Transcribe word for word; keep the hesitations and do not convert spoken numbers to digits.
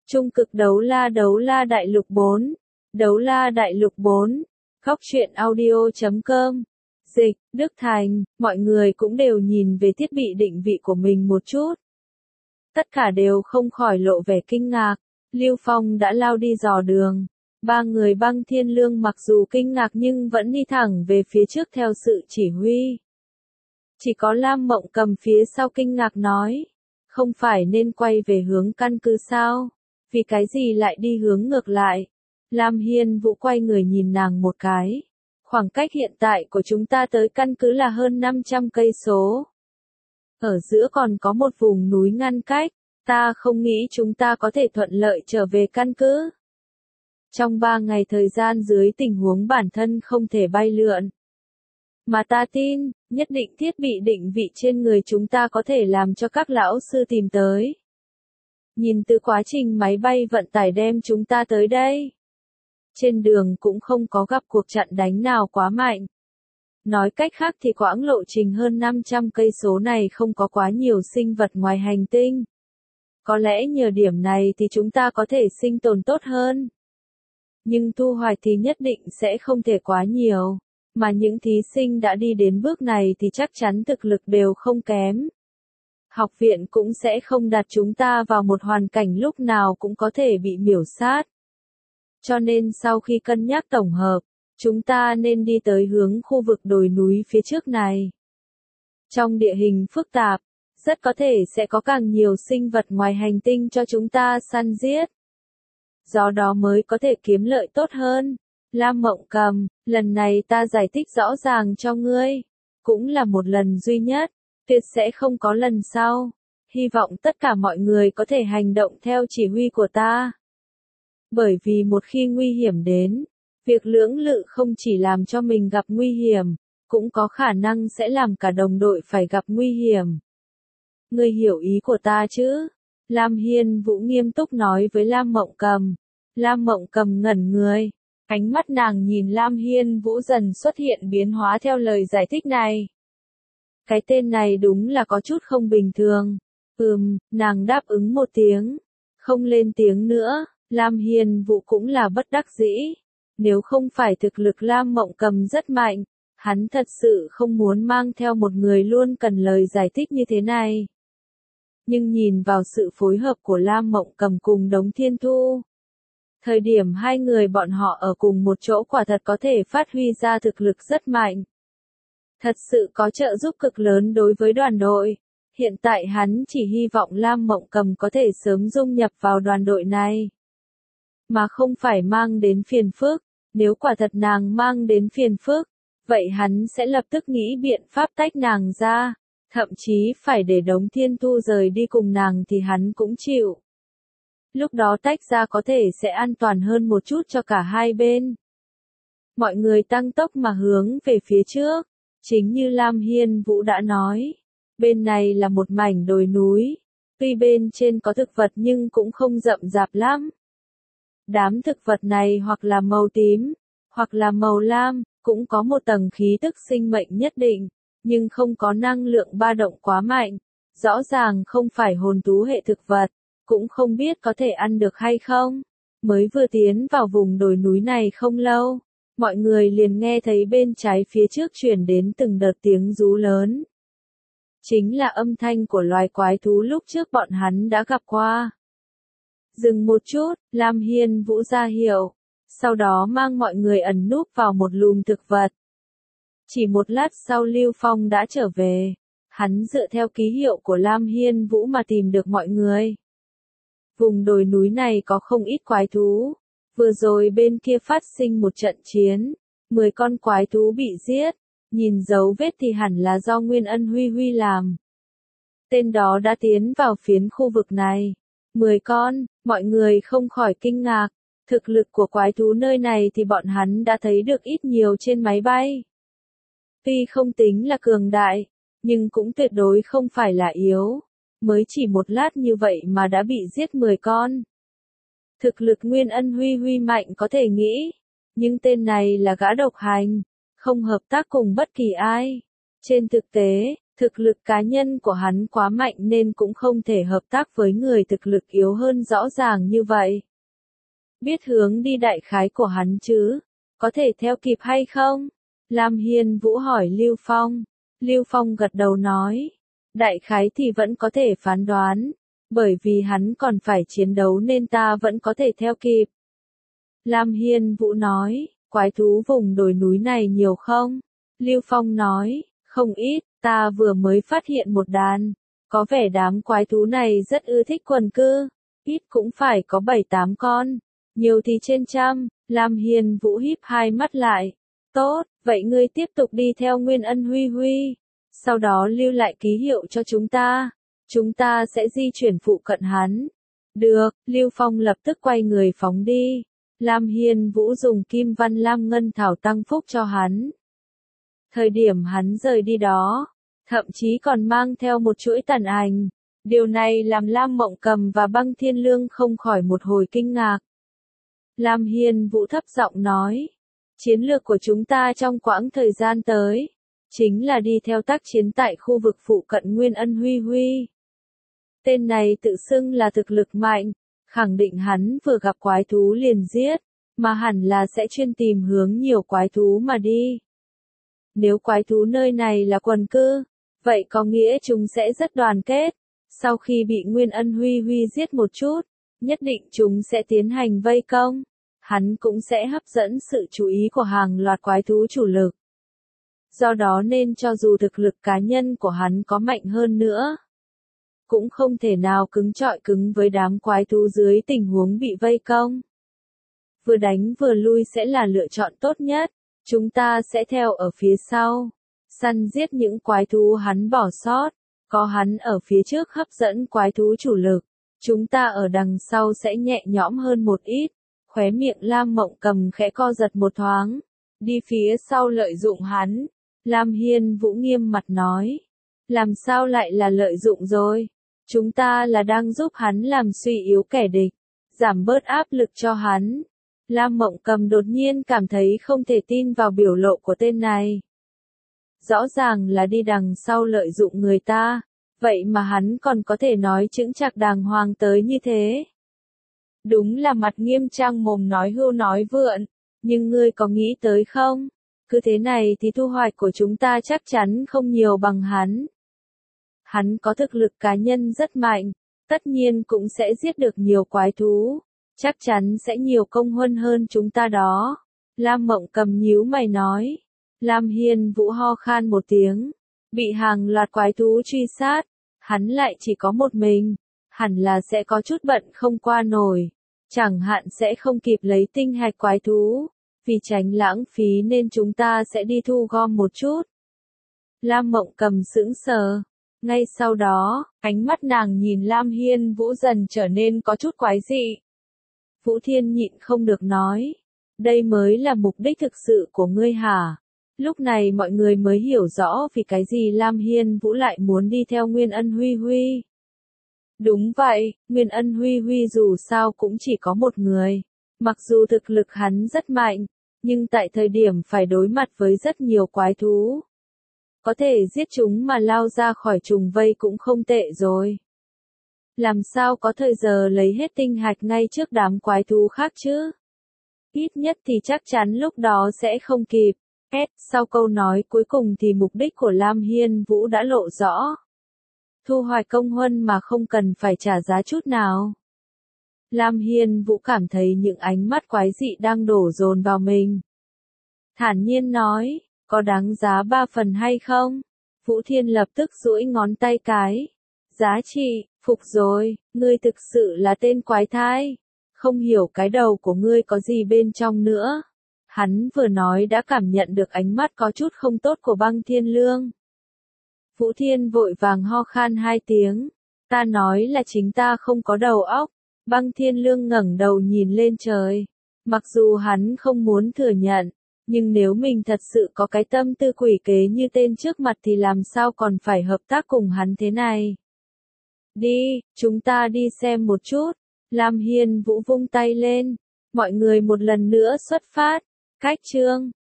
Trung cực đấu la đấu la đại lục bốn. Đấu la đại lục bốn. Góc truyện audio chấm com. Dịch, Đức Thành, mọi người cũng đều nhìn về thiết bị định vị của mình một chút. Tất cả đều không khỏi lộ vẻ kinh ngạc. Lưu Phong đã lao đi dò đường. Ba người Băng Thiên Lương mặc dù kinh ngạc nhưng vẫn đi thẳng về phía trước theo sự chỉ huy. Chỉ có Lam Mộng Cầm phía sau kinh ngạc nói. Không phải nên quay về hướng căn cứ sao? Vì cái gì lại đi hướng ngược lại? Lam Hiên Vũ quay người nhìn nàng một cái. Khoảng cách hiện tại của chúng ta tới căn cứ là hơn năm trăm cây số. Ở giữa còn có một vùng núi ngăn cách. Ta không nghĩ chúng ta có thể thuận lợi trở về căn cứ. Trong ba ngày thời gian dưới tình huống bản thân không thể bay lượn. Mà ta tin, nhất định thiết bị định vị trên người chúng ta có thể làm cho các lão sư tìm tới. Nhìn từ quá trình máy bay vận tải đem chúng ta tới đây. Trên đường cũng không có gặp cuộc chặn đánh nào quá mạnh. Nói cách khác thì quãng lộ trình hơn năm trăm cây số này không có quá nhiều sinh vật ngoài hành tinh. Có lẽ nhờ điểm này thì chúng ta có thể sinh tồn tốt hơn. Nhưng thu hoạch thì nhất định sẽ không thể quá nhiều. Mà những thí sinh đã đi đến bước này thì chắc chắn thực lực đều không kém. Học viện cũng sẽ không đặt chúng ta vào một hoàn cảnh lúc nào cũng có thể bị miểu sát. Cho nên sau khi cân nhắc tổng hợp, chúng ta nên đi tới hướng khu vực đồi núi phía trước này. Trong địa hình phức tạp, rất có thể sẽ có càng nhiều sinh vật ngoài hành tinh cho chúng ta săn giết. Do đó mới có thể kiếm lợi tốt hơn. Lam Mộng Cầm, lần này ta giải thích rõ ràng cho ngươi. Cũng là một lần duy nhất, tuyệt sẽ không có lần sau. Hy vọng tất cả mọi người có thể hành động theo chỉ huy của ta. Bởi vì một khi nguy hiểm đến, việc lưỡng lự không chỉ làm cho mình gặp nguy hiểm, cũng có khả năng sẽ làm cả đồng đội phải gặp nguy hiểm. Ngươi hiểu ý của ta chứ? Lam Hiên Vũ nghiêm túc nói với Lam Mộng Cầm. Lam Mộng Cầm ngẩn người. Ánh mắt nàng nhìn Lam Hiên Vũ dần xuất hiện biến hóa theo lời giải thích này. Cái tên này đúng là có chút không bình thường. Ừm, nàng đáp ứng một tiếng. Không lên tiếng nữa, Lam Hiên Vũ cũng là bất đắc dĩ. Nếu không phải thực lực Lam Mộng Cầm rất mạnh, hắn thật sự không muốn mang theo một người luôn cần lời giải thích như thế này. Nhưng nhìn vào sự phối hợp của Lam Mộng Cầm cùng Đống Thiên Thu. Thời điểm hai người bọn họ ở cùng một chỗ quả thật có thể phát huy ra thực lực rất mạnh. Thật sự có trợ giúp cực lớn đối với đoàn đội. Hiện tại hắn chỉ hy vọng Lam Mộng Cầm có thể sớm dung nhập vào đoàn đội này. Mà không phải mang đến phiền phức. Nếu quả thật nàng mang đến phiền phức, vậy hắn sẽ lập tức nghĩ biện pháp tách nàng ra. Thậm chí phải để Đống Thiên Thu rời đi cùng nàng thì hắn cũng chịu. Lúc đó tách ra có thể sẽ an toàn hơn một chút cho cả hai bên. Mọi người tăng tốc mà hướng về phía trước. Chính như Lam Hiên Vũ đã nói. Bên này là một mảnh đồi núi. Tuy bên trên có thực vật nhưng cũng không rậm rạp lắm. Đám thực vật này hoặc là màu tím, hoặc là màu lam, cũng có một tầng khí tức sinh mệnh nhất định, nhưng không có năng lượng ba động quá mạnh. Rõ ràng không phải hồn thú hệ thực vật. Cũng không biết có thể ăn được hay không. Mới vừa tiến vào vùng đồi núi này không lâu, mọi người liền nghe thấy bên trái phía trước truyền đến từng đợt tiếng rú lớn. Chính là âm thanh của loài quái thú lúc trước bọn hắn đã gặp qua. Dừng một chút, Lam Hiên Vũ ra hiệu, sau đó mang mọi người ẩn núp vào một lùm thực vật. Chỉ một lát sau Lưu Phong đã trở về, hắn dựa theo ký hiệu của Lam Hiên Vũ mà tìm được mọi người. Vùng đồi núi này có không ít quái thú. Vừa rồi bên kia phát sinh một trận chiến. mười con quái thú bị giết. Nhìn dấu vết thì hẳn là do Nguyên Ân Huy Huy làm. Tên đó đã tiến vào phiến khu vực này. mười con, mọi người không khỏi kinh ngạc. Thực lực của quái thú nơi này thì bọn hắn đã thấy được ít nhiều trên máy bay. Tuy không tính là cường đại, nhưng cũng tuyệt đối không phải là yếu. Mới chỉ một lát như vậy mà đã bị giết mười con. Thực lực Nguyên Ân Huy Huy mạnh có thể nghĩ. Nhưng tên này là gã độc hành. Không hợp tác cùng bất kỳ ai. Trên thực tế, Thực lực cá nhân của hắn quá mạnh nên cũng không thể hợp tác với người thực lực yếu hơn rõ ràng như vậy. Biết hướng đi đại khái của hắn chứ, có thể theo kịp hay không? Lam Hiên Vũ hỏi Lưu Phong. Lưu Phong gật đầu nói, đại khái thì vẫn có thể phán đoán, bởi vì hắn còn phải chiến đấu nên ta vẫn có thể theo kịp. Lam Hiên Vũ nói, quái thú vùng đồi núi này nhiều không? Lưu Phong nói, không ít, ta vừa mới phát hiện một đàn, có vẻ đám quái thú này rất ưa thích quần cư, ít cũng phải có bảy tám con, nhiều thì trên trăm. Lam Hiên Vũ híp hai mắt lại, tốt, vậy ngươi tiếp tục đi theo Nguyên Ân Huy Huy, sau đó lưu lại ký hiệu cho chúng ta, chúng ta sẽ di chuyển phụ cận hắn. Được, Lưu Phong lập tức quay người phóng đi. Lam Hiên Vũ dùng kim văn lam ngân thảo tăng phúc cho hắn. Thời điểm hắn rời đi đó, thậm chí còn mang theo một chuỗi tàn ảnh. Điều này làm Lam Mộng Cầm và Băng Thiên Lương không khỏi một hồi kinh ngạc. Lam Hiên Vũ thấp giọng nói, chiến lược của chúng ta trong quãng thời gian tới, chính là đi theo tác chiến tại khu vực phụ cận Nguyên Ân Huy Huy. Tên này tự xưng là thực lực mạnh, khẳng định hắn vừa gặp quái thú liền giết, mà hẳn là sẽ chuyên tìm hướng nhiều quái thú mà đi. Nếu quái thú nơi này là quần cư, vậy có nghĩa chúng sẽ rất đoàn kết. Sau khi bị Nguyên Ân Huy Huy giết một chút, nhất định chúng sẽ tiến hành vây công. Hắn cũng sẽ hấp dẫn sự chú ý của hàng loạt quái thú chủ lực. Do đó nên cho dù thực lực cá nhân của hắn có mạnh hơn nữa, cũng không thể nào cứng trọi cứng với đám quái thú dưới tình huống bị vây công. Vừa đánh vừa lui sẽ là lựa chọn tốt nhất, chúng ta sẽ theo ở phía sau, săn giết những quái thú hắn bỏ sót, có hắn ở phía trước hấp dẫn quái thú chủ lực, chúng ta ở đằng sau sẽ nhẹ nhõm hơn một ít. Khóe miệng Lam Mộng Cầm khẽ co giật một thoáng, đi phía sau lợi dụng hắn. Lam Hiên Vũ nghiêm mặt nói, làm sao lại là lợi dụng rồi? Chúng ta là đang giúp hắn làm suy yếu kẻ địch, giảm bớt áp lực cho hắn. Lam Mộng Cầm đột nhiên cảm thấy không thể tin vào biểu lộ của tên này. Rõ ràng là đi đằng sau lợi dụng người ta, vậy mà hắn còn có thể nói chững chạc đàng hoàng tới như thế. Đúng là mặt nghiêm trang mồm nói hưu nói vượn, nhưng ngươi có nghĩ tới không? Cứ thế này thì thu hoạch của chúng ta chắc chắn không nhiều bằng hắn. Hắn có thực lực cá nhân rất mạnh, tất nhiên cũng sẽ giết được nhiều quái thú, chắc chắn sẽ nhiều công huân hơn chúng ta đó. Lam Mộng Cầm nhíu mày nói. Lam Hiên Vũ ho khan một tiếng, bị hàng loạt quái thú truy sát, hắn lại chỉ có một mình, hẳn là sẽ có chút bận không qua nổi, chẳng hạn sẽ không kịp lấy tinh hạch quái thú, vì tránh lãng phí nên chúng ta sẽ đi thu gom một chút. Lam Mộng Cầm sững sờ, ngay sau đó, ánh mắt nàng nhìn Lam Hiên Vũ dần trở nên có chút quái dị. Vũ Thiên nhịn không được nói, đây mới là mục đích thực sự của ngươi hả? Lúc này mọi người mới hiểu rõ vì cái gì Lam Hiên Vũ lại muốn đi theo Nguyên Ân Huy Huy. Đúng vậy, Nguyên Ân Huy Huy dù sao cũng chỉ có một người. Mặc dù thực lực hắn rất mạnh, nhưng tại thời điểm phải đối mặt với rất nhiều quái thú, có thể giết chúng mà lao ra khỏi trùng vây cũng không tệ rồi. Làm sao có thời giờ lấy hết tinh hạch ngay trước đám quái thú khác chứ? Ít nhất thì chắc chắn lúc đó sẽ không kịp. S. Sau câu nói cuối cùng thì mục đích của Lam Hiên Vũ đã lộ rõ. Thu hoạch công huân mà không cần phải trả giá chút nào. Lam Hiên Vũ cảm thấy những ánh mắt quái dị đang đổ dồn vào mình. Thản nhiên nói, có đáng giá ba phần hay không? Vũ Thiên lập tức duỗi ngón tay cái. Giá trị, phục rồi, ngươi thực sự là tên quái thai. Không hiểu cái đầu của ngươi có gì bên trong nữa. Hắn vừa nói đã cảm nhận được ánh mắt có chút không tốt của Băng Thiên Lương. Vũ Thiên vội vàng ho khan hai tiếng. Ta nói là chính ta không có đầu óc. Băng Thiên Lương ngẩng đầu nhìn lên trời. Mặc dù hắn không muốn thừa nhận, nhưng nếu mình thật sự có cái tâm tư quỷ kế như tên trước mặt thì làm sao còn phải hợp tác cùng hắn thế này. Đi, chúng ta đi xem một chút. Lam Hiên Vũ vung tay lên. Mọi người một lần nữa xuất phát. Cách chương